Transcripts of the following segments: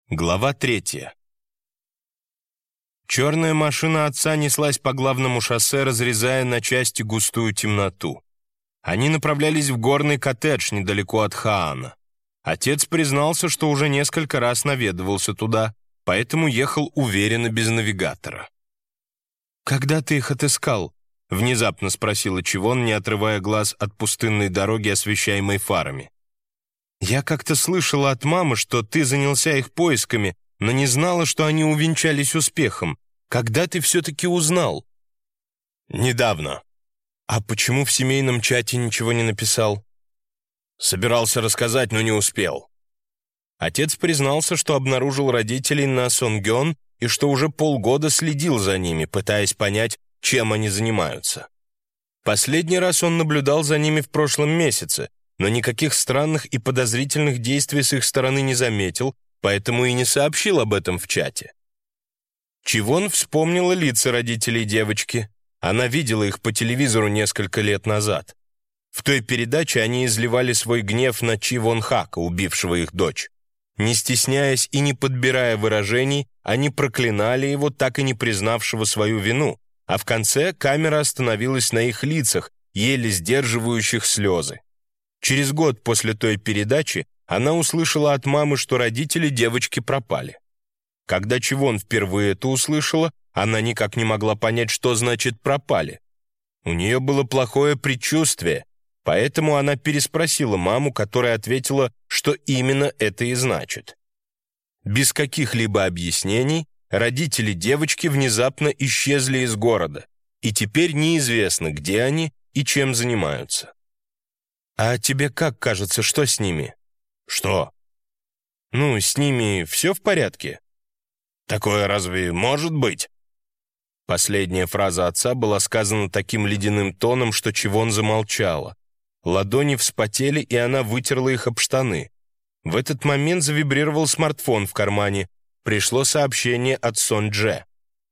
Глава 3. Черная машина отца неслась по главному шоссе, разрезая на части густую темноту. Они направлялись в горный коттедж недалеко от Хаана. Отец признался, что уже несколько раз наведывался туда, поэтому ехал уверенно без навигатора. «Когда ты их отыскал?» — внезапно спросила Чивон, не отрывая глаз от пустынной дороги, освещаемой фарами. «Я как-то слышала от мамы, что ты занялся их поисками, но не знала, что они увенчались успехом. Когда ты все-таки узнал?» «Недавно». «А почему в семейном чате ничего не написал?» «Собирался рассказать, но не успел». Отец признался, что обнаружил родителей на Сонгён и что уже полгода следил за ними, пытаясь понять, чем они занимаются. Последний раз он наблюдал за ними в прошлом месяце, но никаких странных и подозрительных действий с их стороны не заметил, поэтому и не сообщил об этом в чате. Чивон вспомнила лица родителей девочки. Она видела их по телевизору несколько лет назад. В той передаче они изливали свой гнев на Чи Вон Хака, убившего их дочь. Не стесняясь и не подбирая выражений, они проклинали его, так и не признавшего свою вину, а в конце камера остановилась на их лицах, еле сдерживающих слезы. Через год после той передачи она услышала от мамы, что родители девочки пропали. Когда Чивон впервые это услышала, она никак не могла понять, что значит «пропали». У нее было плохое предчувствие, поэтому она переспросила маму, которая ответила, что именно это и значит. Без каких-либо объяснений родители девочки внезапно исчезли из города, и теперь неизвестно, где они и чем занимаются. «А тебе как кажется, что с ними?» «Что?» «Ну, с ними все в порядке?» «Такое разве может быть?» Последняя фраза отца была сказана таким ледяным тоном, что Чивон замолчала. Ладони вспотели, и она вытерла их об штаны. В этот момент завибрировал смартфон в кармане. Пришло сообщение от Сон Дже.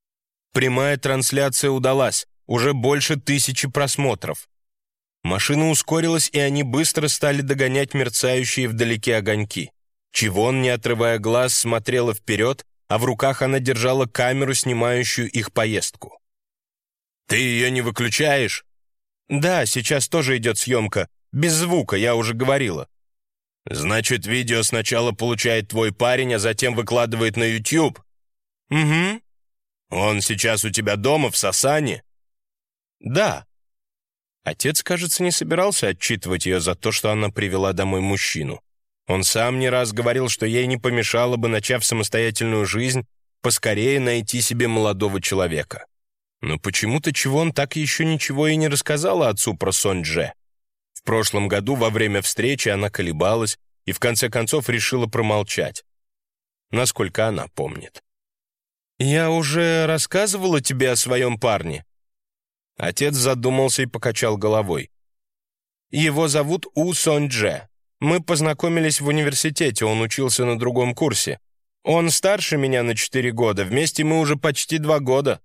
Прямая трансляция удалась, уже больше 1000 просмотров. Машина ускорилась, и они быстро стали догонять мерцающие вдалеке огоньки. Чивон, не отрывая глаз, смотрела вперед, а в руках она держала камеру, снимающую их поездку. «Ты ее не выключаешь?» «Да, сейчас тоже идет съемка. Без звука, я уже говорила». «Значит, видео сначала получает твой парень, а затем выкладывает на YouTube?» «Угу». «Он сейчас у тебя дома, в Сасане?» «Да». Отец, кажется, не собирался отчитывать ее за то, что она привела домой мужчину. Он сам не раз говорил, что ей не помешало бы, начав самостоятельную жизнь, поскорее найти себе молодого человека. Но почему-то Чивон так еще ничего и не рассказала отцу про Сон Дже. В прошлом году во время встречи она колебалась и в конце концов решила промолчать. Насколько она помнит. «Я уже рассказывала тебе о своем парне?» Отец задумался и покачал головой. «Его зовут У Сон Дже. Мы познакомились в университете, он учился на другом курсе. Он старше меня на 4 года, вместе мы уже почти 2 года».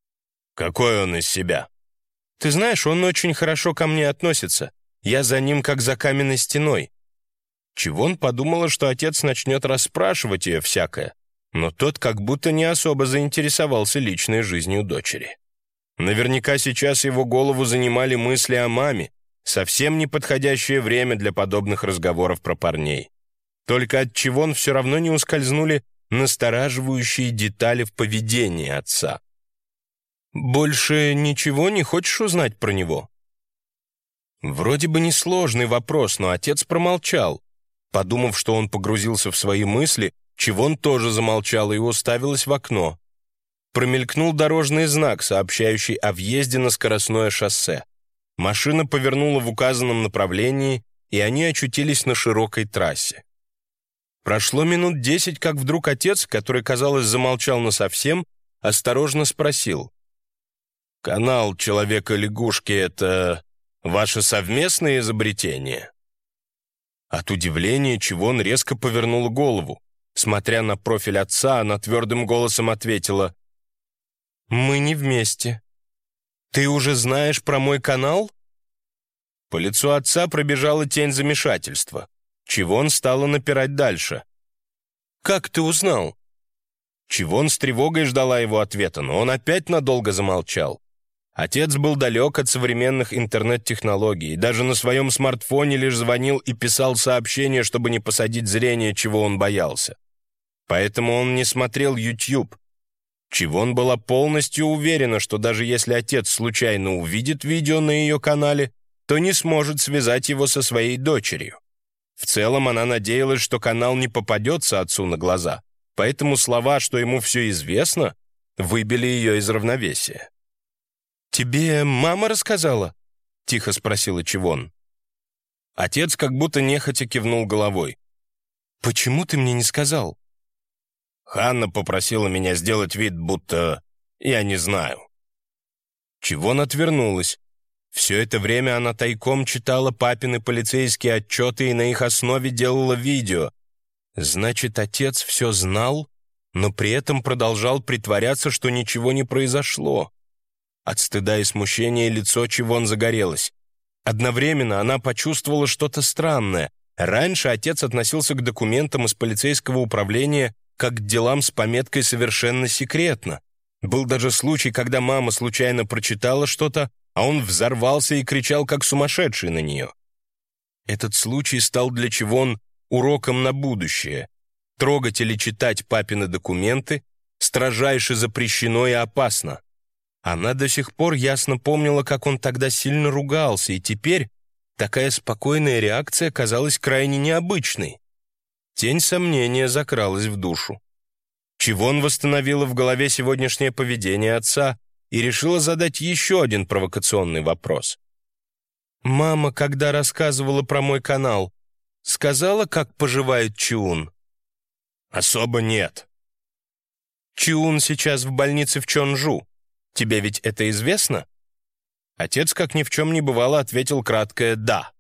«Какой он из себя?» «Ты знаешь, он очень хорошо ко мне относится. Я за ним как за каменной стеной». Чивон подумала, что отец начнет расспрашивать ее всякое, но тот как будто не особо заинтересовался личной жизнью дочери. Наверняка сейчас его голову занимали мысли о маме, совсем неподходящее время для подобных разговоров про парней. Только от Чивон все равно не ускользнули настораживающие детали в поведении отца. «Больше ничего не хочешь узнать про него?» Вроде бы несложный вопрос, но отец промолчал. Подумав, что он погрузился в свои мысли, Чивон тоже замолчала и уставилась в окно. Промелькнул дорожный знак, сообщающий о въезде на скоростное шоссе. Машина повернула в указанном направлении, и они очутились на широкой трассе. Прошло минут 10, как вдруг отец, который, казалось, замолчал насовсем, осторожно спросил: «Канал Человека-лягушки — это ваше совместное изобретение?» От удивления Чивон резко повернула голову. Смотря на профиль отца, она твердым голосом ответила: «Мы не вместе. Ты уже знаешь про мой канал?» По лицу отца пробежала тень замешательства. Чивон стала напирать дальше. «Как ты узнал?» Чивон с тревогой ждала его ответа, но он опять надолго замолчал. Отец был далек от современных интернет-технологий, и даже на своем смартфоне лишь звонил и писал сообщения, чтобы не посадить зрение, чего он боялся. Поэтому он не смотрел YouTube. Чивон была полностью уверена, что даже если отец случайно увидит видео на ее канале, то не сможет связать его со своей дочерью. В целом она надеялась, что канал не попадется отцу на глаза, поэтому слова, что ему все известно, выбили ее из равновесия. «Тебе мама рассказала?» — тихо спросила Чивон. Отец как будто нехотя кивнул головой. «Почему ты мне не сказал?» «Ханна попросила меня сделать вид, будто я не знаю». Чивон отвернулась. Все это время она тайком читала папины полицейские отчеты и на их основе делала видео. Значит, отец все знал, но при этом продолжал притворяться, что ничего не произошло. От стыда и смущения лицо Чивон загорелось. Одновременно она почувствовала что-то странное. Раньше отец относился к документам из полицейского управления как к делам с пометкой «совершенно секретно». Был даже случай, когда мама случайно прочитала что-то, а он взорвался и кричал, как сумасшедший на нее. Этот случай стал для Чивон уроком на будущее. Трогать или читать папины документы строжайше запрещено и опасно. Она до сих пор ясно помнила, как он тогда сильно ругался, и теперь такая спокойная реакция казалась крайне необычной. Тень сомнения закралась в душу. Чивон восстановила в голове сегодняшнее поведение отца и решила задать еще один провокационный вопрос. «Мама, когда рассказывала про мой канал, сказала, как поживает Чиун?» «Особо нет». «Чиун сейчас в больнице в Чонжу. Тебе ведь это известно?» Отец, как ни в чем не бывало, ответил краткое «да».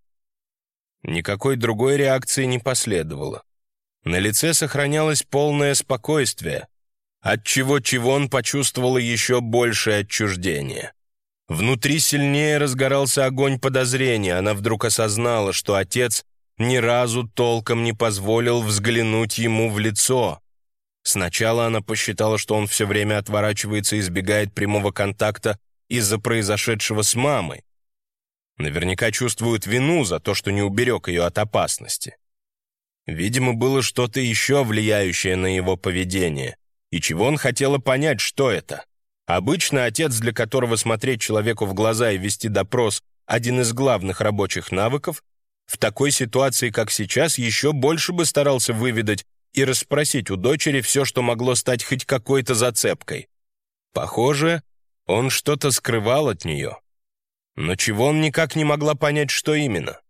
Никакой другой реакции не последовало. На лице сохранялось полное спокойствие, отчего Чивон почувствовала еще большее отчуждение. Внутри сильнее разгорался огонь подозрения, она вдруг осознала, что отец ни разу толком не позволил взглянуть ему в лицо. Сначала она посчитала, что он все время отворачивается и избегает прямого контакта из-за произошедшего с мамой. Наверняка чувствует вину за то, что не уберег ее от опасности. Видимо, было что-то еще влияющее на его поведение, и Чивон хотела понять, что это. Обычно отец, для которого смотреть человеку в глаза и вести допрос – один из главных рабочих навыков, в такой ситуации, как сейчас, еще больше бы старался выведать и расспросить у дочери все, что могло стать хоть какой-то зацепкой. Похоже, он что-то скрывал от нее. Но Чивон никак не могла понять, что именно.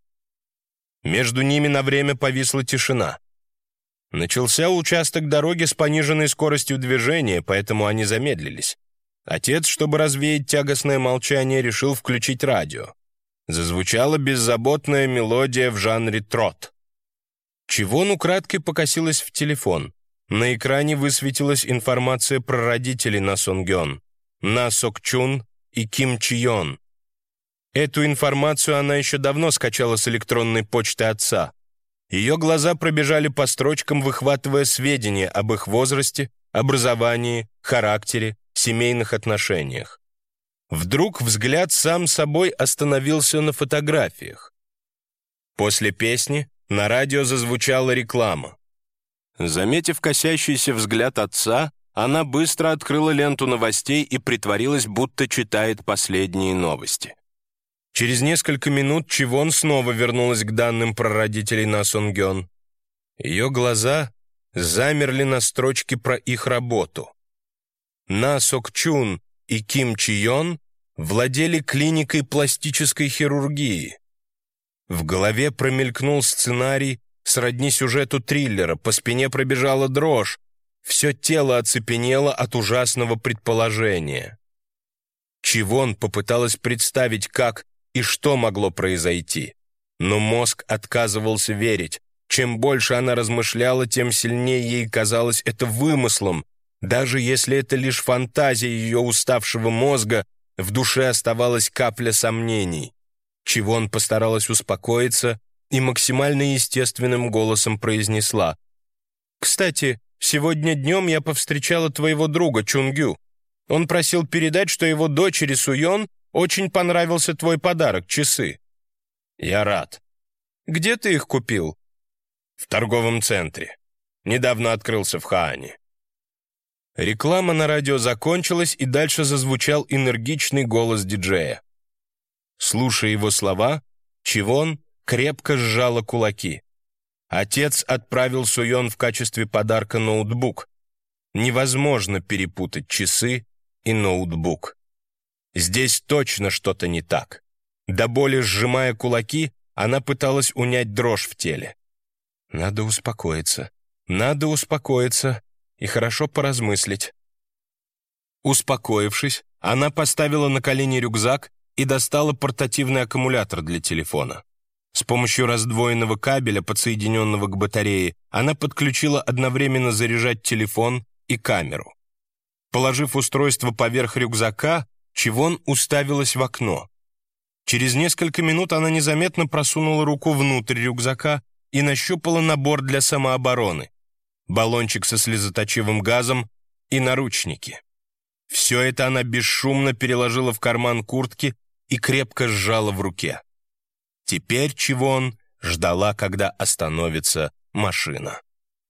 Между ними на время повисла тишина. Начался участок дороги с пониженной скоростью движения, поэтому они замедлились. Отец, чтобы развеять тягостное молчание, решил включить радио. Зазвучала беззаботная мелодия в жанре трот. Чивон украдкой покосилась в телефон. На экране высветилась информация про родителей На Сонгён, На Сокчун и Ким Чион. Эту информацию она еще давно скачала с электронной почты отца. Ее глаза пробежали по строчкам, выхватывая сведения об их возрасте, образовании, характере, семейных отношениях. Вдруг взгляд сам собой остановился на фотографиях. После песни на радио зазвучала реклама. Заметив косящийся взгляд отца, она быстро открыла ленту новостей и притворилась, будто читает последние новости. Через несколько минут Чивон снова вернулась к данным про родителей На Сонгён. Ее глаза замерли на строчке про их работу. На Сокчун и Ким Чион владели клиникой пластической хирургии. В голове промелькнул сценарий сродни сюжету триллера, по спине пробежала дрожь, все тело оцепенело от ужасного предположения. Чивон попыталась представить, как и что могло произойти. Но мозг отказывался верить. Чем больше она размышляла, тем сильнее ей казалось это вымыслом. Даже если это лишь фантазия ее уставшего мозга, в душе оставалась капля сомнений. Чивон постаралась успокоиться и максимально естественным голосом произнесла: Кстати, сегодня днем я повстречала твоего друга Чунгю. Он просил передать, что его дочери Суён очень понравился твой подарок — часы. Я рад. Где ты их купил? В торговом центре. Недавно открылся в Хаане. Реклама на радио закончилась, и дальше зазвучал энергичный голос диджея. Слушая его слова, Чивон крепко сжала кулаки. Отец отправил Суён в качестве подарка ноутбук. Невозможно перепутать часы и ноутбук. Здесь точно что-то не так. До боли сжимая кулаки, она пыталась унять дрожь в теле. Надо успокоиться и хорошо поразмыслить. Успокоившись, она поставила на колени рюкзак и достала портативный аккумулятор для телефона. С помощью раздвоенного кабеля, подсоединенного к батарее, она подключила одновременно заряжать телефон и камеру. Положив устройство поверх рюкзака, Чивон уставилась в окно. Через несколько минут она незаметно просунула руку внутрь рюкзака и нащупала набор для самообороны, баллончик со слезоточивым газом и наручники. Все это она бесшумно переложила в карман куртки и крепко сжала в руке. Теперь Чивон ждала, когда остановится машина.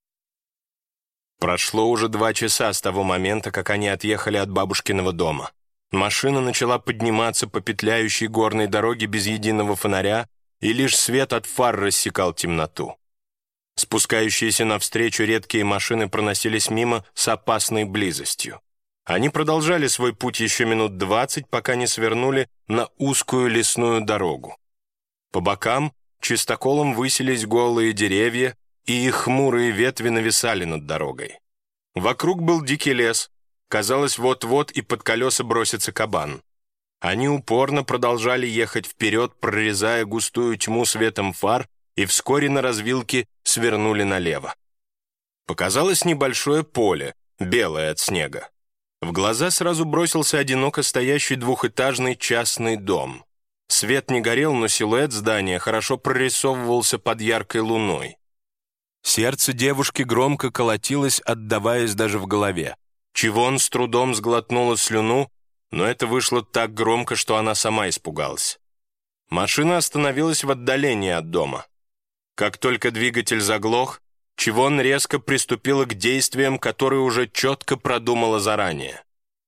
Прошло уже 2 часа с того момента, как они отъехали от бабушкиного дома. Машина начала подниматься по петляющей горной дороге без единого фонаря, и лишь свет от фар рассекал темноту. Спускающиеся навстречу редкие машины проносились мимо с опасной близостью. Они продолжали свой путь еще минут 20, пока не свернули на узкую лесную дорогу. По бокам чистоколом высились голые деревья, и их хмурые ветви нависали над дорогой. Вокруг был дикий лес. Казалось, вот-вот и под колеса бросится кабан. Они упорно продолжали ехать вперед, прорезая густую тьму светом фар, и вскоре на развилке свернули налево. Показалось небольшое поле, белое от снега. В глаза сразу бросился одиноко стоящий двухэтажный частный дом. Свет не горел, но силуэт здания хорошо прорисовывался под яркой луной. Сердце девушки громко колотилось, отдаваясь даже в голове. Чивон с трудом сглотнула слюну, но это вышло так громко, что она сама испугалась. Машина остановилась в отдалении от дома. Как только двигатель заглох, Чивон резко приступила к действиям, которые уже четко продумала заранее.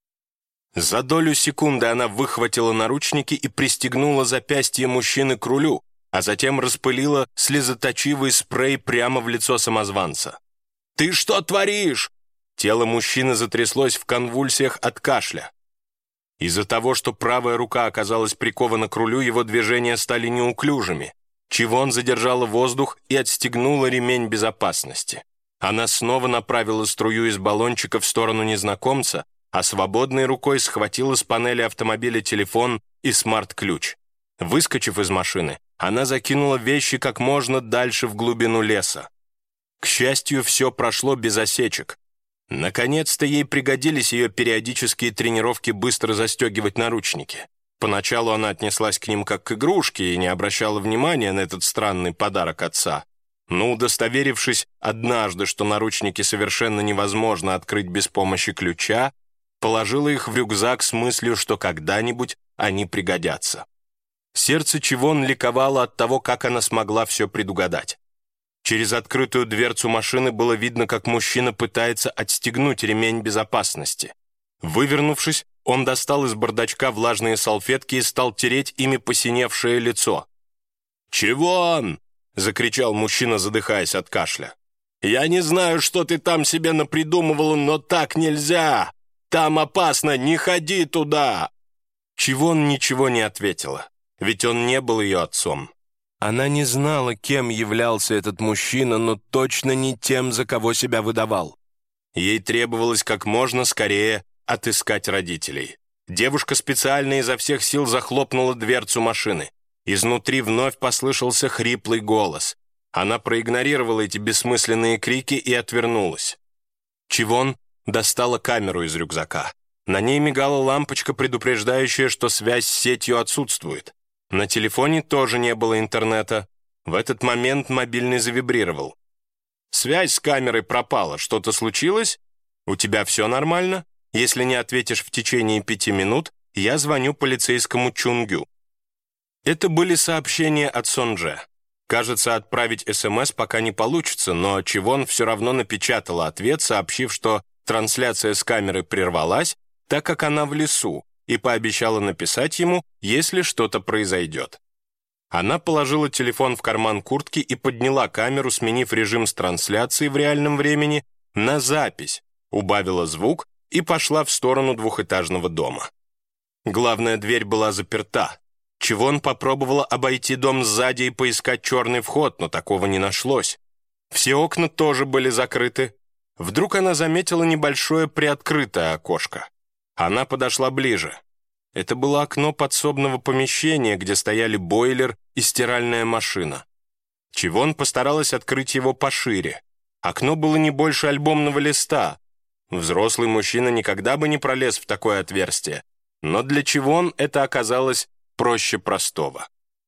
За долю секунды она выхватила наручники и пристегнула запястье мужчины к рулю, а затем распылила слезоточивый спрей прямо в лицо самозванца. «Ты что творишь?» Тело мужчины затряслось в конвульсиях от кашля. Из-за того, что правая рука оказалась прикована к рулю, его движения стали неуклюжими. Чивон задержала воздух и отстегнула ремень безопасности. Она снова направила струю из баллончика в сторону незнакомца, а свободной рукой схватила с панели автомобиля телефон и смарт-ключ. Выскочив из машины, она закинула вещи как можно дальше в глубину леса. К счастью, все прошло без осечек. Наконец-то ей пригодились ее периодические тренировки быстро застегивать наручники. Поначалу она отнеслась к ним как к игрушке и не обращала внимания на этот странный подарок отца. Но удостоверившись однажды, что наручники совершенно невозможно открыть без помощи ключа, положила их в рюкзак с мыслью, что когда-нибудь они пригодятся. Сердце Чивон ликовало от того, как она смогла все предугадать. Через открытую дверцу машины было видно, как мужчина пытается отстегнуть ремень безопасности. Вывернувшись, он достал из бардачка влажные салфетки и стал тереть ими посиневшее лицо. «Чивон!» — закричал мужчина, задыхаясь от кашля. «Я не знаю, что ты там себе напридумывала, но так нельзя! Там опасно, не ходи туда!» Чивон ничего не ответила, ведь он не был ее отцом. Она не знала, кем являлся этот мужчина, но точно не тем, за кого себя выдавал. Ей требовалось как можно скорее отыскать родителей. Девушка специально изо всех сил захлопнула дверцу машины. Изнутри вновь послышался хриплый голос. Она проигнорировала эти бессмысленные крики и отвернулась. Чивон достала камеру из рюкзака. На ней мигала лампочка, предупреждающая, что связь с сетью отсутствует. На телефоне тоже не было интернета. В этот момент мобильный завибрировал. «Связь с камерой пропала. Что-то случилось? У тебя все нормально? Если не ответишь в течение 5 минут, я звоню полицейскому Чунгю». Это были сообщения от Сондже. Кажется, отправить СМС пока не получится, но Чивон все равно напечатала ответ, сообщив, что трансляция с камеры прервалась, так как она в лесу, и пообещала написать ему, если что-то произойдет. Она положила телефон в карман куртки и подняла камеру, сменив режим с трансляции в реальном времени на запись, убавила звук и пошла в сторону двухэтажного дома. Главная дверь была заперта. Чивон попробовала обойти дом сзади и поискать черный вход, но такого не нашлось. Все окна тоже были закрыты. Вдруг она заметила небольшое приоткрытое окошко. Она подошла ближе. Это было окно подсобного помещения, где стояли бойлер и стиральная машина. Чивон постаралась открыть его пошире. Окно было не больше альбомного листа. Взрослый мужчина никогда бы не пролез в такое отверстие. Но для Чивон это оказалось проще простого.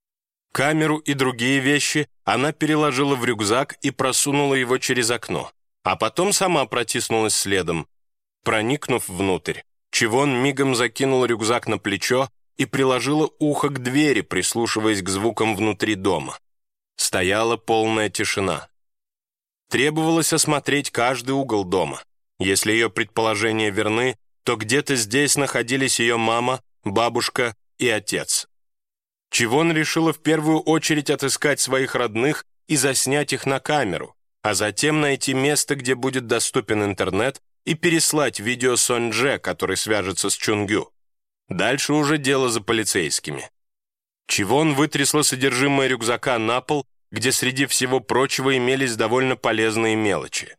Камеру и другие вещи она переложила в рюкзак и просунула его через окно, а потом сама протиснулась следом. Проникнув внутрь, Чивон мигом закинула рюкзак на плечо и приложила ухо к двери, прислушиваясь к звукам внутри дома. Стояла полная тишина. Требовалось осмотреть каждый угол дома. Если ее предположения верны, то где-то здесь находились ее мама, бабушка и отец. Чивон решила в первую очередь отыскать своих родных и заснять их на камеру, а затем найти место, где будет доступен интернет, и переслать видео Сондже, который свяжется с Чунгю. Дальше уже дело за полицейскими. Чивон вытрясла содержимое рюкзака на пол, где среди всего прочего имелись довольно полезные мелочи.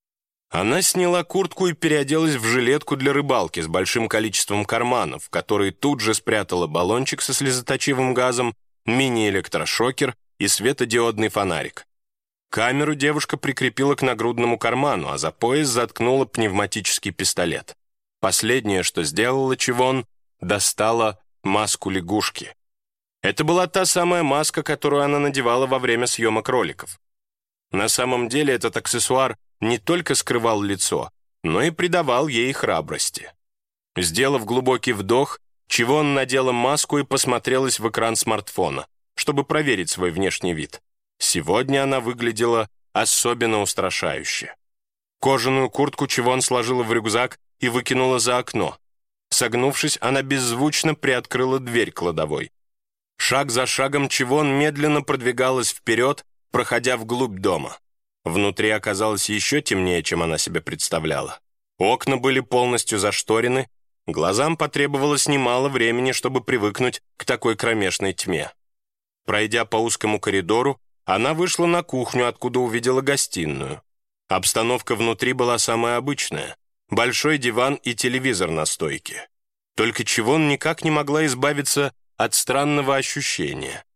Она сняла куртку и переоделась в жилетку для рыбалки с большим количеством карманов, в которые тут же спрятала баллончик со слезоточивым газом, мини-электрошокер и светодиодный фонарик. Камеру девушка прикрепила к нагрудному карману, а за пояс заткнула пневматический пистолет. Последнее, что сделала Чивон, достала маску лягушки. Это была та самая маска, которую она надевала во время съемок роликов. На самом деле этот аксессуар не только скрывал лицо, но и придавал ей храбрости. Сделав глубокий вдох, Чивон надела маску и посмотрелась в экран смартфона, чтобы проверить свой внешний вид. Сегодня она выглядела особенно устрашающе. Кожаную куртку Чивон сложила в рюкзак и выкинула за окно. Согнувшись, она беззвучно приоткрыла дверь кладовой. Шаг за шагом Чивон медленно продвигалась вперед, проходя вглубь дома. Внутри оказалось еще темнее, чем она себе представляла. Окна были полностью зашторены, глазам потребовалось немало времени, чтобы привыкнуть к такой кромешной тьме. Пройдя по узкому коридору, она вышла на кухню, откуда увидела гостиную. Обстановка внутри была самая обычная. Большой диван и телевизор на стойке. Только Чивон никак не могла избавиться от странного ощущения.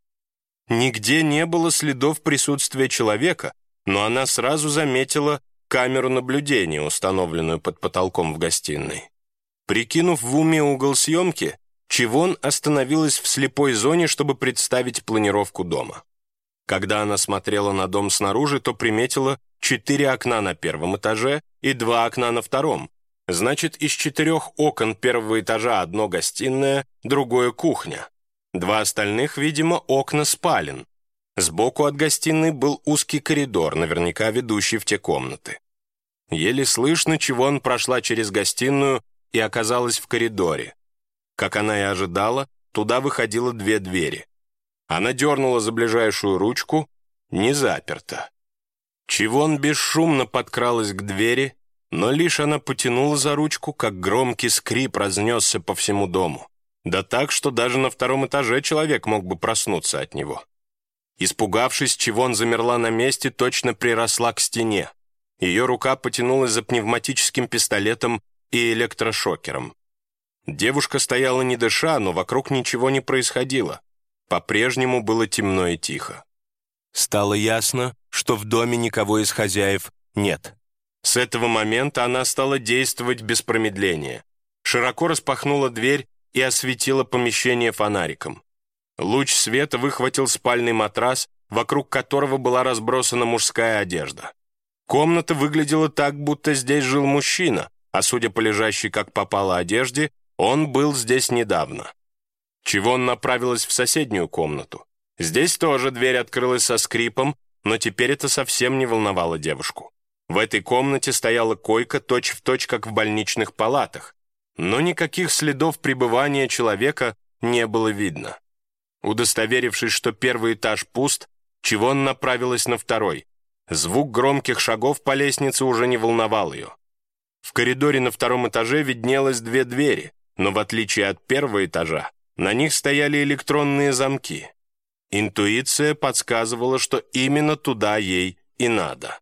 Нигде не было следов присутствия человека, но она сразу заметила камеру наблюдения, установленную под потолком в гостиной. Прикинув в уме угол съемки, Чивон остановилась в слепой зоне, чтобы представить планировку дома. Когда она смотрела на дом снаружи, то приметила 4 окна на первом этаже и 2 окна на втором. Значит, из 4 окон первого этажа одно гостиная, другое кухня. 2 остальных, видимо, окна спален. Сбоку от гостиной был узкий коридор, наверняка ведущий в те комнаты. Еле слышно, Чивон прошла через гостиную и оказалась в коридоре. Как она и ожидала, туда выходило 2 двери. Она дернула за ближайшую ручку, не заперта. Чивон бесшумно подкралась к двери, но лишь она потянула за ручку, как громкий скрип разнесся по всему дому. Да так, что даже на 2-м этаже человек мог бы проснуться от него. Испугавшись, Чивон замерла на месте, точно приросла к стене. Ее рука потянулась за пневматическим пистолетом и электрошокером. Девушка стояла не дыша, но вокруг ничего не происходило. По-прежнему было темно и тихо. Стало ясно, что в доме никого из хозяев нет. С этого момента она стала действовать без промедления. Широко распахнула дверь и осветила помещение фонариком. Луч света выхватил спальный матрас, вокруг которого была разбросана мужская одежда. Комната выглядела так, будто здесь жил мужчина, а судя по лежащей как попало одежде, он был здесь недавно. Чивон направилась в соседнюю комнату. Здесь тоже дверь открылась со скрипом, но теперь это совсем не волновало девушку. В этой комнате стояла койка точь-в-точь, как в больничных палатах, но никаких следов пребывания человека не было видно. Удостоверившись, что первый этаж пуст, Чивон направилась на второй. Звук громких шагов по лестнице уже не волновал ее. В коридоре на втором этаже виднелось две двери, но в отличие от первого этажа, на них стояли электронные замки. Интуиция подсказывала, что именно туда ей и надо.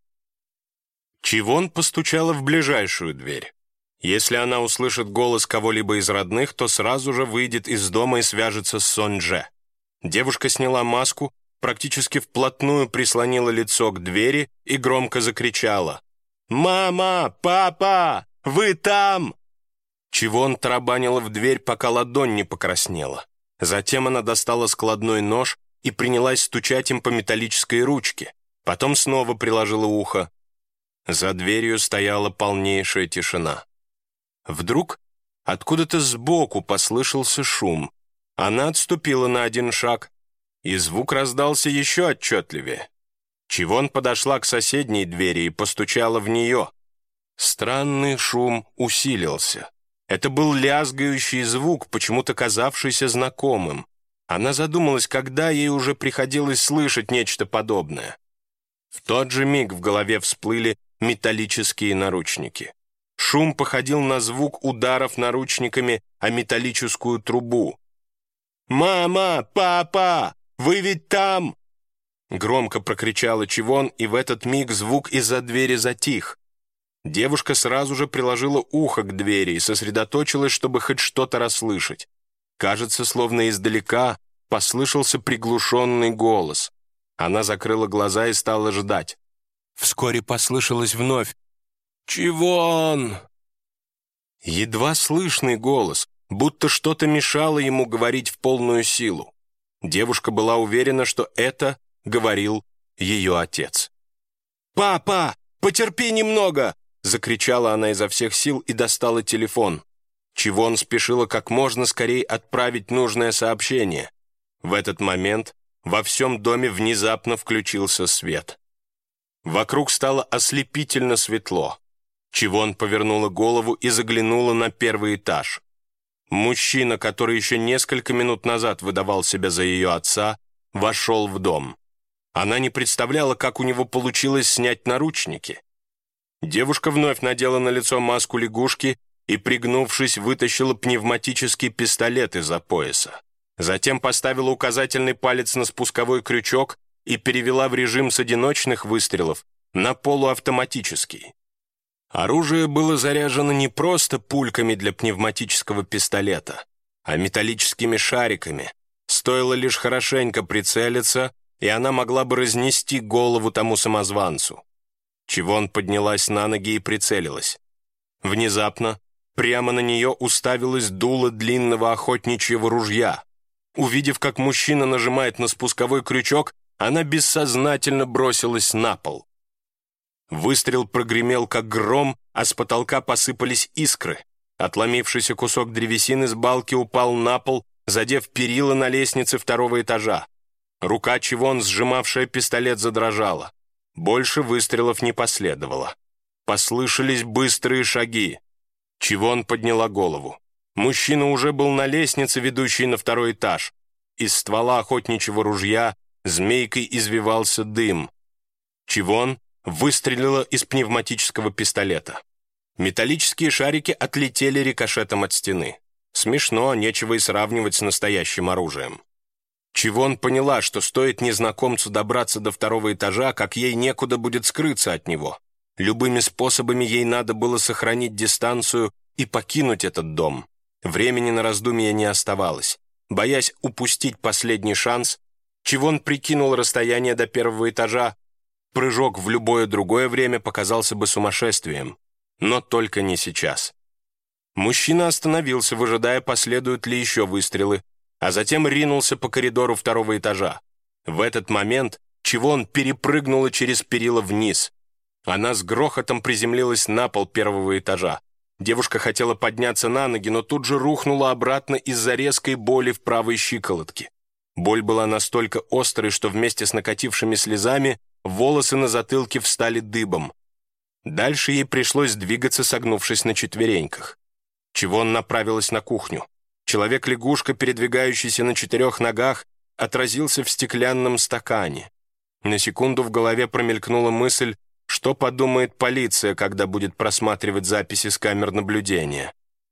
Чивон постучала в ближайшую дверь. Если она услышит голос кого-либо из родных, то сразу же выйдет из дома и свяжется с Сонже. Девушка сняла маску, практически вплотную прислонила лицо к двери и громко закричала: «Мама! Папа! Вы там!» Чивон тарабанила в дверь, пока ладонь не покраснела. Затем она достала складной нож и принялась стучать им по металлической ручке. Потом снова приложила ухо. За дверью стояла полнейшая тишина. Вдруг откуда-то сбоку послышался шум. Она отступила на один шаг, и звук раздался еще отчетливее. Чивон подошла к соседней двери и постучала в нее. Странный шум усилился. Это был лязгающий звук, почему-то казавшийся знакомым. Она задумалась, когда ей уже приходилось слышать нечто подобное. В тот же миг в голове всплыли металлические наручники. Шум походил на звук ударов наручниками о металлическую трубу. «Мама! Папа! Вы ведь там?» Громко прокричала Чивон, и в этот миг звук из-за двери затих. Девушка сразу же приложила ухо к двери и сосредоточилась, чтобы хоть что-то расслышать. Кажется, словно издалека послышался приглушенный голос. Она закрыла глаза и стала ждать. Вскоре послышалось вновь: «Чивон!» Едва слышный голос, будто что-то мешало ему говорить в полную силу. Девушка была уверена, что это говорил ее отец. «Папа, потерпи немного!» — закричала она изо всех сил и достала телефон. Чивон спешила как можно скорее отправить нужное сообщение. В этот момент во всем доме внезапно включился свет. Вокруг стало ослепительно светло. Чивон повернула голову и заглянула на первый этаж. Мужчина, который еще несколько минут назад выдавал себя за ее отца, вошел в дом. Она не представляла, как у него получилось снять наручники. Девушка вновь надела на лицо маску лягушки и, пригнувшись, вытащила пневматический пистолет из-за пояса. Затем поставила указательный палец на спусковой крючок и перевела в режим с одиночных выстрелов на полуавтоматический. Оружие было заряжено не просто пульками для пневматического пистолета, а металлическими шариками. Стоило лишь хорошенько прицелиться, и она могла бы разнести голову тому самозванцу. Чивон поднялась на ноги и прицелилась. Внезапно прямо на нее уставилось дуло длинного охотничьего ружья. Увидев, как мужчина нажимает на спусковой крючок, она бессознательно бросилась на пол. Выстрел прогремел, как гром, а с потолка посыпались искры. Отломившийся кусок древесины с балки упал на пол, задев перила на лестнице второго этажа. Рука Чивон, сжимавшая пистолет, задрожала. Больше выстрелов не последовало. Послышались быстрые шаги. Чивон подняла голову. Мужчина уже был на лестнице, ведущей на второй этаж. Из ствола охотничьего ружья змейкой извивался дым. Чивон выстрелила из пневматического пистолета. Металлические шарики отлетели рикошетом от стены. Смешно, нечего и сравнивать с настоящим оружием. Чивон поняла, что стоит незнакомцу добраться до второго этажа, как ей некуда будет скрыться от него. Любыми способами ей надо было сохранить дистанцию и покинуть этот дом. Времени на раздумья не оставалось. Боясь упустить последний шанс, Чивон прикинул расстояние до первого этажа. Прыжок в любое другое время показался бы сумасшествием, но только не сейчас. Мужчина остановился, выжидая, последуют ли еще выстрелы, а затем ринулся по коридору второго этажа. В этот момент Чивон перепрыгнула через перила вниз. Она с грохотом приземлилась на пол первого этажа. Девушка хотела подняться на ноги, но тут же рухнула обратно из-за резкой боли в правой щиколотке. Боль была настолько острой, что вместе с накатившими слезами волосы на затылке встали дыбом. Дальше ей пришлось двигаться, согнувшись на четвереньках. Чивон направилась на кухню. Человек-лягушка, передвигающийся на 4 ногах, отразился в стеклянном стакане. На секунду в голове промелькнула мысль, что подумает полиция, когда будет просматривать записи с камер наблюдения.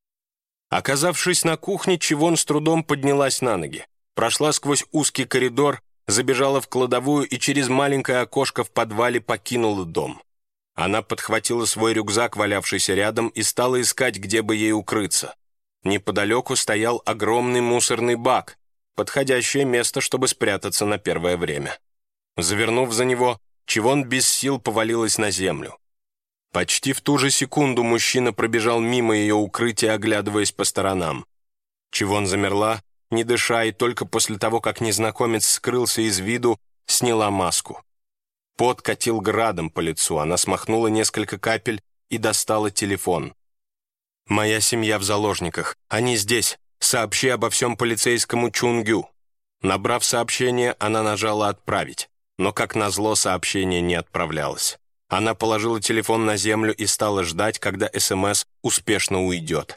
Оказавшись на кухне, Чивон с трудом поднялась на ноги, прошла сквозь узкий коридор, забежала в кладовую и через маленькое окошко в подвале покинула дом. Она подхватила свой рюкзак, валявшийся рядом, и стала искать, где бы ей укрыться. Неподалеку стоял огромный мусорный бак, подходящее место, чтобы спрятаться на первое время. Завернув за него, Чивон без сил повалилась на землю. Почти в ту же секунду мужчина пробежал мимо ее укрытия, оглядываясь по сторонам. Чивон замерла, не дыша, и только после того, как незнакомец скрылся из виду, сняла маску. Пот катил градом по лицу, она смахнула несколько капель и достала телефон. «Моя семья в заложниках. Они здесь. Сообщи обо всем полицейскому Чунгю». Набрав сообщение, она нажала «Отправить». Но, как назло, сообщение не отправлялось. Она положила телефон на землю и стала ждать, когда СМС успешно уйдет.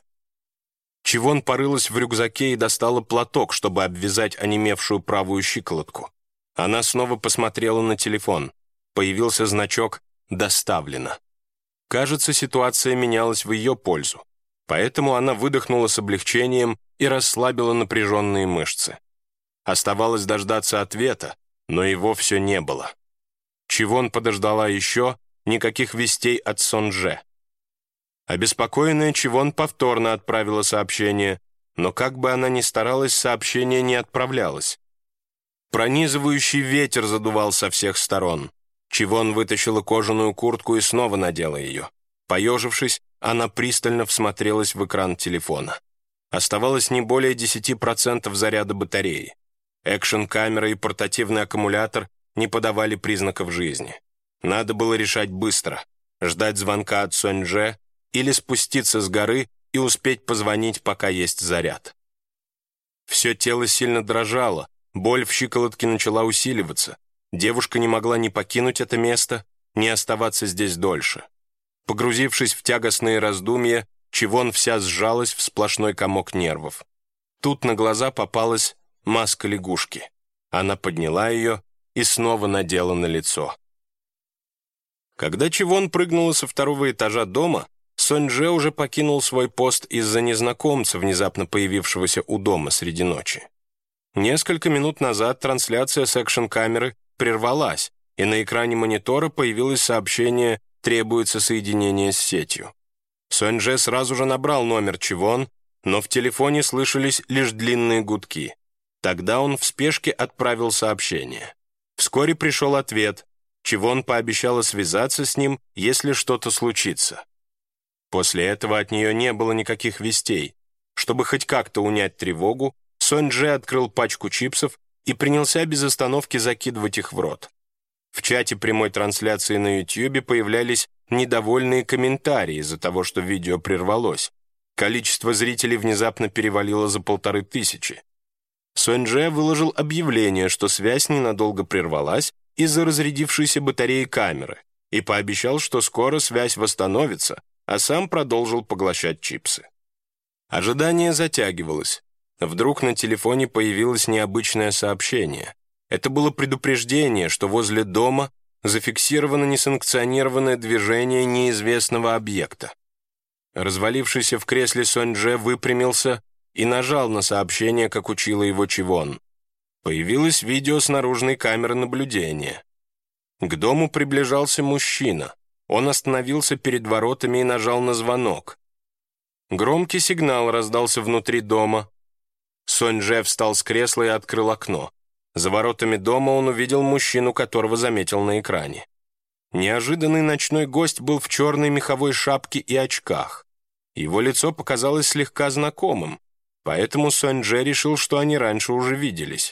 Чивон порылась в рюкзаке и достала платок, чтобы обвязать онемевшую правую щиколотку. Она снова посмотрела на телефон. Появился значок «Доставлено». Кажется, ситуация менялась в ее пользу. Поэтому она выдохнула с облегчением и расслабила напряженные мышцы. Оставалось дождаться ответа, но его все не было. Чивон подождала еще, никаких вестей от Сонже. Обеспокоенная Чивон повторно отправила сообщение, но как бы она ни старалась, сообщение не отправлялось. Пронизывающий ветер задувал со всех сторон. Чивон вытащила кожаную куртку и снова надела ее. Поежившись, она пристально всмотрелась в экран телефона. Оставалось не более 10% заряда батареи. Экшн-камера и портативный аккумулятор не подавали признаков жизни. Надо было решать быстро, ждать звонка от Сонже или спуститься с горы и успеть позвонить, пока есть заряд. Все тело сильно дрожало, боль в щиколотке начала усиливаться. Девушка не могла ни покинуть это место, ни оставаться здесь дольше. Погрузившись в тягостные раздумья, Чивон вся сжалась в сплошной комок нервов. Тут на глаза попалась маска лягушки. Она подняла ее и снова надела на лицо. Когда Чивон прыгнула со 2-го этажа дома, Сонже уже покинул свой пост из-за незнакомца, внезапно появившегося у дома среди ночи. Несколько минут назад трансляция с экшн-камеры прервалась, и на экране монитора появилось сообщение «Требуется соединение с сетью». Сонже сразу же набрал номер Чивон, но в телефоне слышались лишь длинные гудки. Тогда он в спешке отправил сообщение. Вскоре пришел ответ. Чивон пообещала связаться с ним, если что-то случится. После этого от нее не было никаких вестей. Чтобы хоть как-то унять тревогу, Сонже открыл пачку чипсов и принялся без остановки закидывать их в рот. В чате прямой трансляции на YouTube появлялись недовольные комментарии из-за того, что видео прервалось. Количество зрителей внезапно перевалило за 1500. Сонже выложил объявление, что связь ненадолго прервалась из-за разрядившейся батареи камеры, и пообещал, что скоро связь восстановится, а сам продолжил поглощать чипсы. Ожидание затягивалось. Вдруг на телефоне появилось необычное сообщение. Это было предупреждение, что возле дома зафиксировано несанкционированное движение неизвестного объекта. Развалившийся в кресле Сонже выпрямился и нажал на сообщение, как учила его Чивон. Появилось видео с наружной камеры наблюдения. К дому приближался мужчина. Он остановился перед воротами и нажал на звонок. Громкий сигнал раздался внутри дома. Сонже встал с кресла и открыл окно. За воротами дома он увидел мужчину, которого заметил на экране. Неожиданный ночной гость был в черной меховой шапке и очках. Его лицо показалось слегка знакомым, поэтому Сонже решил, что они раньше уже виделись.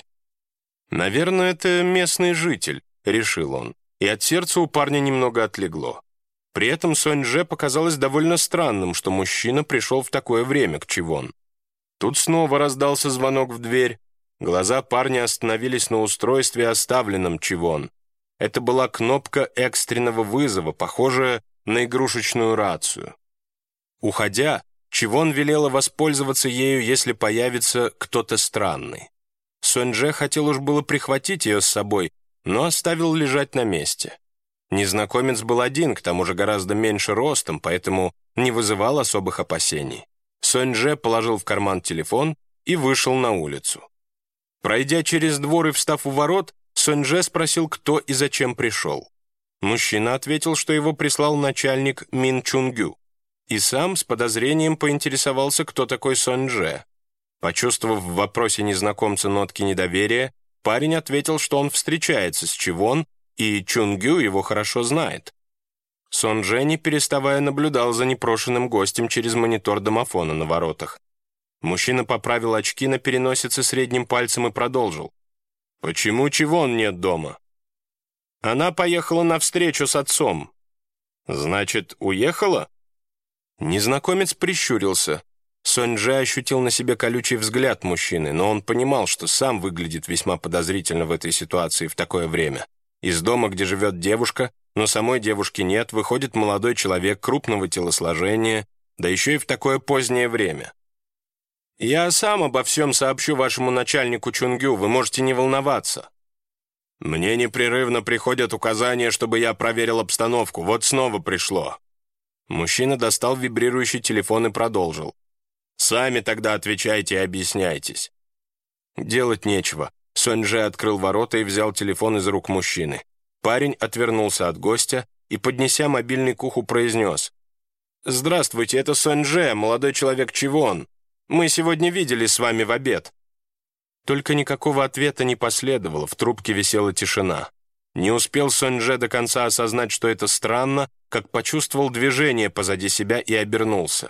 «Наверное, это местный житель», — решил он, и от сердца у парня немного отлегло. При этом Сонь-Дже показалось довольно странным, что мужчина пришел в такое время к Чивон. Тут снова раздался звонок в дверь. Глаза парня остановились на устройстве, оставленном Чивон. Это была кнопка экстренного вызова, похожая на игрушечную рацию. Уходя, Чивон велела воспользоваться ею, если появится кто-то странный. Сонь-Дже хотел уж было прихватить ее с собой, но оставил лежать на месте. Незнакомец был один, к тому же гораздо меньше ростом, поэтому не вызывал особых опасений. Сонь-Дже положил в карман телефон и вышел на улицу. Пройдя через двор и встав у ворот, Сонь-Дже спросил, кто и зачем пришел. Мужчина ответил, что его прислал начальник Мин Чунгю, и сам с подозрением поинтересовался, кто такой Сонь-Дже. Почувствовав в вопросе незнакомца нотки недоверия, парень ответил, что он встречается с Чивон, и Чунгю его хорошо знает. Сон-Дже, не переставая, наблюдал за непрошенным гостем через монитор домофона на воротах. Мужчина поправил очки на переносице средним пальцем и продолжил. «Почему Чивон нет дома?» «Она поехала на встречу с отцом». «Значит, уехала?» Незнакомец прищурился. Сонь-Дже ощутил на себе колючий взгляд мужчины, но он понимал, что сам выглядит весьма подозрительно в этой ситуации в такое время. Из дома, где живет девушка, но самой девушки нет, выходит молодой человек крупного телосложения, да еще и в такое позднее время. «Я сам обо всем сообщу вашему начальнику Чунгю, вы можете не волноваться». «Мне непрерывно приходят указания, чтобы я проверил обстановку, вот снова пришло». Мужчина достал вибрирующий телефон и продолжил. «Сами тогда отвечайте и объясняйтесь». Делать нечего. Сонь-Дже открыл ворота и взял телефон из рук мужчины. Парень отвернулся от гостя и, поднеся мобильный к уху, произнес. «Здравствуйте, это Сонь-Дже, молодой человек Чивон. Мы сегодня виделись с вами в обед». Только никакого ответа не последовало, в трубке висела тишина. Не успел Сонь-Дже до конца осознать, что это странно, как почувствовал движение позади себя и обернулся.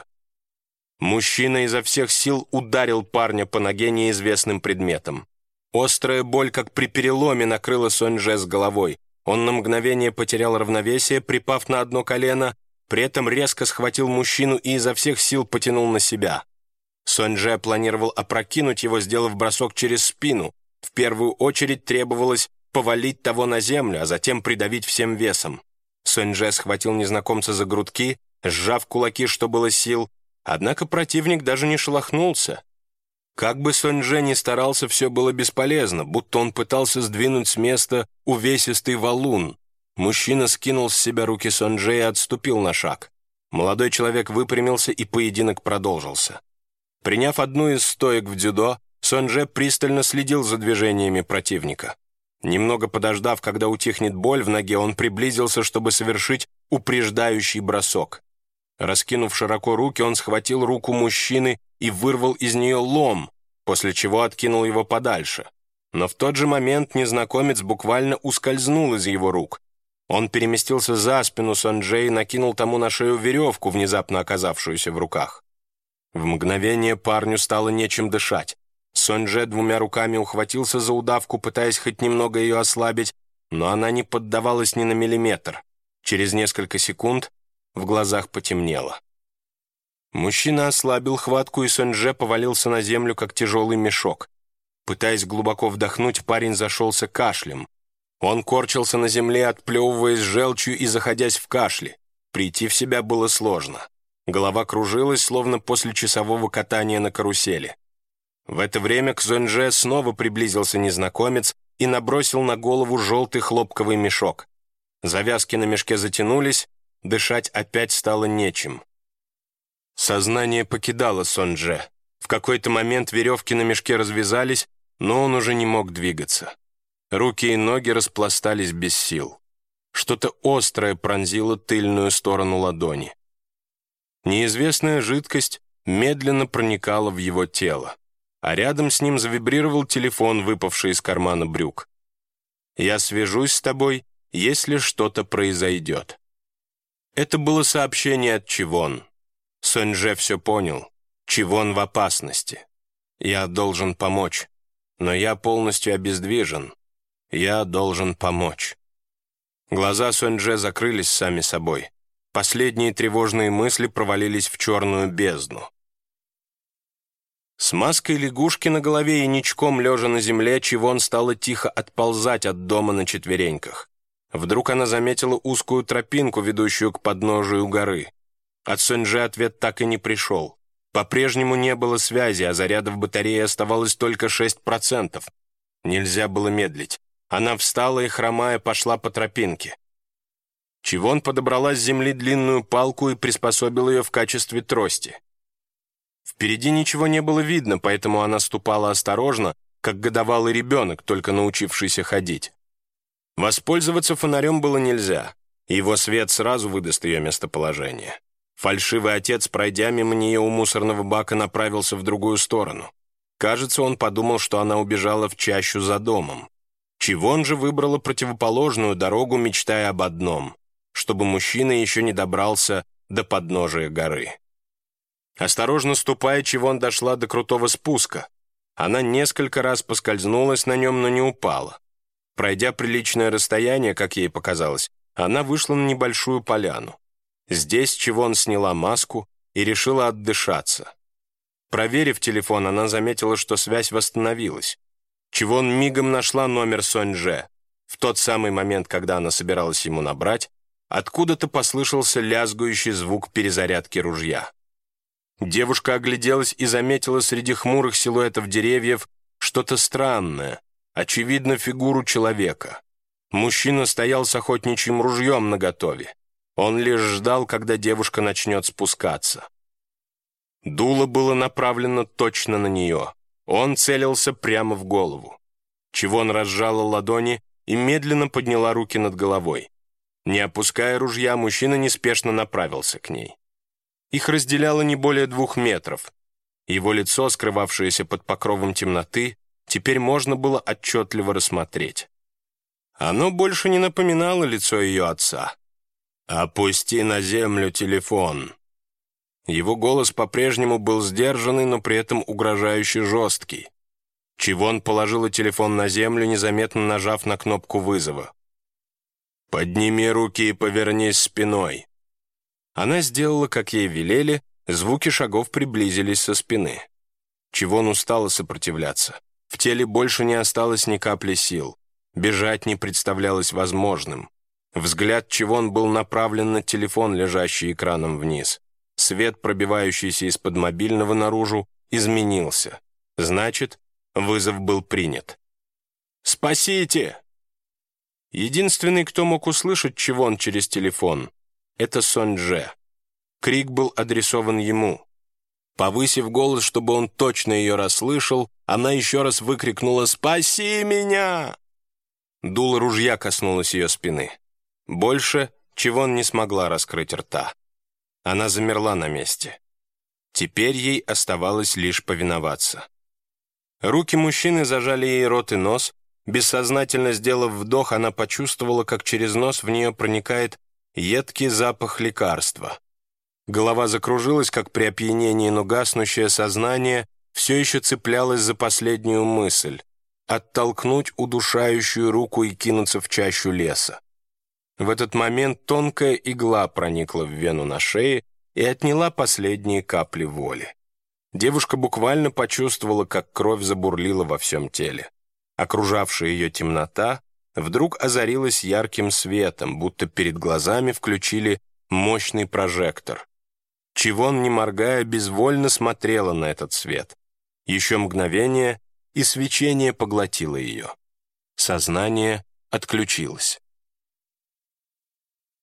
Мужчина изо всех сил ударил парня по ноге неизвестным предметом. Острая боль, как при переломе, накрыла Сонь-Дже с головой. Он на мгновение потерял равновесие, припав на одно колено, при этом резко схватил мужчину и изо всех сил потянул на себя. Сонь-Дже планировал опрокинуть его, сделав бросок через спину. В первую очередь требовалось повалить того на землю, а затем придавить всем весом. Сонь-Дже схватил незнакомца за грудки, сжав кулаки, что было сил, однако противник даже не шелохнулся. Как бы Сонь-Дже ни старался, все было бесполезно, будто он пытался сдвинуть с места увесистый валун. Мужчина скинул с себя руки Сонь-Дже и отступил на шаг. Молодой человек выпрямился, и поединок продолжился. Приняв одну из стоек в дзюдо, Сонь-Дже пристально следил за движениями противника. Немного подождав, когда утихнет боль в ноге, он приблизился, чтобы совершить упреждающий бросок. Раскинув широко руки, он схватил руку мужчины и вырвал из нее лом, после чего откинул его подальше. Но в тот же момент незнакомец буквально ускользнул из его рук. Он переместился за спину Сон-Дже и накинул тому на шею веревку, внезапно оказавшуюся в руках. В мгновение парню стало нечем дышать. Сон-Дже двумя руками ухватился за удавку, пытаясь хоть немного ее ослабить, но она не поддавалась ни на миллиметр. Через несколько секунд в глазах потемнело. Мужчина ослабил хватку, и Сон-Дже повалился на землю, как тяжелый мешок. Пытаясь глубоко вдохнуть, парень зашелся кашлем. Он корчился на земле, отплевываясь желчью и заходясь в кашле. Прийти в себя было сложно. Голова кружилась, словно после часового катания на карусели. В это время к Сон-Дже снова приблизился незнакомец и набросил на голову желтый хлопковый мешок. Завязки на мешке затянулись, дышать опять стало нечем. Сознание покидало Сон-Дже. В какой-то момент веревки на мешке развязались, но он уже не мог двигаться. Руки и ноги распластались без сил. Что-то острое пронзило тыльную сторону ладони. Неизвестная жидкость медленно проникала в его тело, а рядом с ним завибрировал телефон, выпавший из кармана брюк. «Я свяжусь с тобой, если что-то произойдет». Это было сообщение от Чивон. Сонь-Дже все понял. Чивон в опасности. Я должен помочь. Но я полностью обездвижен. Я должен помочь. Глаза Сонь-Дже закрылись сами собой. Последние тревожные мысли провалились в черную бездну. С маской лягушки на голове и ничком лежа на земле, Чивон стала тихо отползать от дома на четвереньках. Вдруг она заметила узкую тропинку, ведущую к подножию горы. От Сонь-Дже ответ так и не пришел. По-прежнему не было связи, а заряда в батарее оставалось только 6%. Нельзя было медлить. Она встала и, хромая, пошла по тропинке. Чивон подобрала с земли длинную палку и приспособила ее в качестве трости. Впереди ничего не было видно, поэтому она ступала осторожно, как годовалый ребенок, только научившийся ходить. Воспользоваться фонарем было нельзя, и его свет сразу выдаст ее местоположение. Фальшивый отец, пройдя мимо нее у мусорного бака, направился в другую сторону. Кажется, он подумал, что она убежала в чащу за домом. Чивон же выбрала противоположную дорогу, мечтая об одном — чтобы мужчина еще не добрался до подножия горы. Осторожно ступая, Чивон дошла до крутого спуска. Она несколько раз поскользнулась на нем, но не упала. Пройдя приличное расстояние, как ей показалось, она вышла на небольшую поляну. Здесь Чивон сняла маску и решила отдышаться. Проверив телефон, она заметила, что связь восстановилась. Чивон мигом нашла номер Сонь-Дже. В тот самый момент, когда она собиралась ему набрать, откуда-то послышался лязгающий звук перезарядки ружья. Девушка огляделась и заметила среди хмурых силуэтов деревьев что-то странное, очевидно, фигуру человека. Мужчина стоял с охотничьим ружьем наготове. Он лишь ждал, когда девушка начнет спускаться. Дуло было направлено точно на нее. Он целился прямо в голову. Чивон разжала ладони и медленно подняла руки над головой. Не опуская ружья, мужчина неспешно направился к ней. Их разделяло не более 2 метров. Его лицо, скрывавшееся под покровом темноты, теперь можно было отчетливо рассмотреть. Оно больше не напоминало лицо ее отца. «Опусти на землю телефон». Его голос по-прежнему был сдержанный, но при этом угрожающе жесткий. Чивон положила телефон на землю, незаметно нажав на кнопку вызова. «Подними руки и повернись спиной». Она сделала, как ей велели, звуки шагов приблизились со спины. Чивон устала сопротивляться. В теле больше не осталось ни капли сил. Бежать не представлялось возможным. Взгляд Чивон был направлен на телефон, лежащий экраном вниз. Свет, пробивающийся из-под мобильного наружу, изменился. Значит, вызов был принят. «Спасите!» Единственный, кто мог услышать Чивон через телефон, это Сонь-Дже. Крик был адресован ему. Повысив голос, чтобы он точно ее расслышал, она еще раз выкрикнула «Спаси меня!». Дуло ружья коснулось ее спины. Больше Чивон не смогла раскрыть рта. Она замерла на месте. Теперь ей оставалось лишь повиноваться. Руки мужчины зажали ей рот и нос. Бессознательно сделав вдох, она почувствовала, как через нос в нее проникает едкий запах лекарства. Голова закружилась, как при опьянении, но гаснущее сознание все еще цеплялось за последнюю мысль — оттолкнуть удушающую руку и кинуться в чащу леса. В этот момент тонкая игла проникла в вену на шее и отняла последние капли воли. Девушка буквально почувствовала, как кровь забурлила во всем теле. Окружавшая ее темнота вдруг озарилась ярким светом, будто перед глазами включили мощный прожектор. Чивон, не моргая, безвольно смотрела на этот свет. Еще мгновение, и свечение поглотило ее. Сознание отключилось.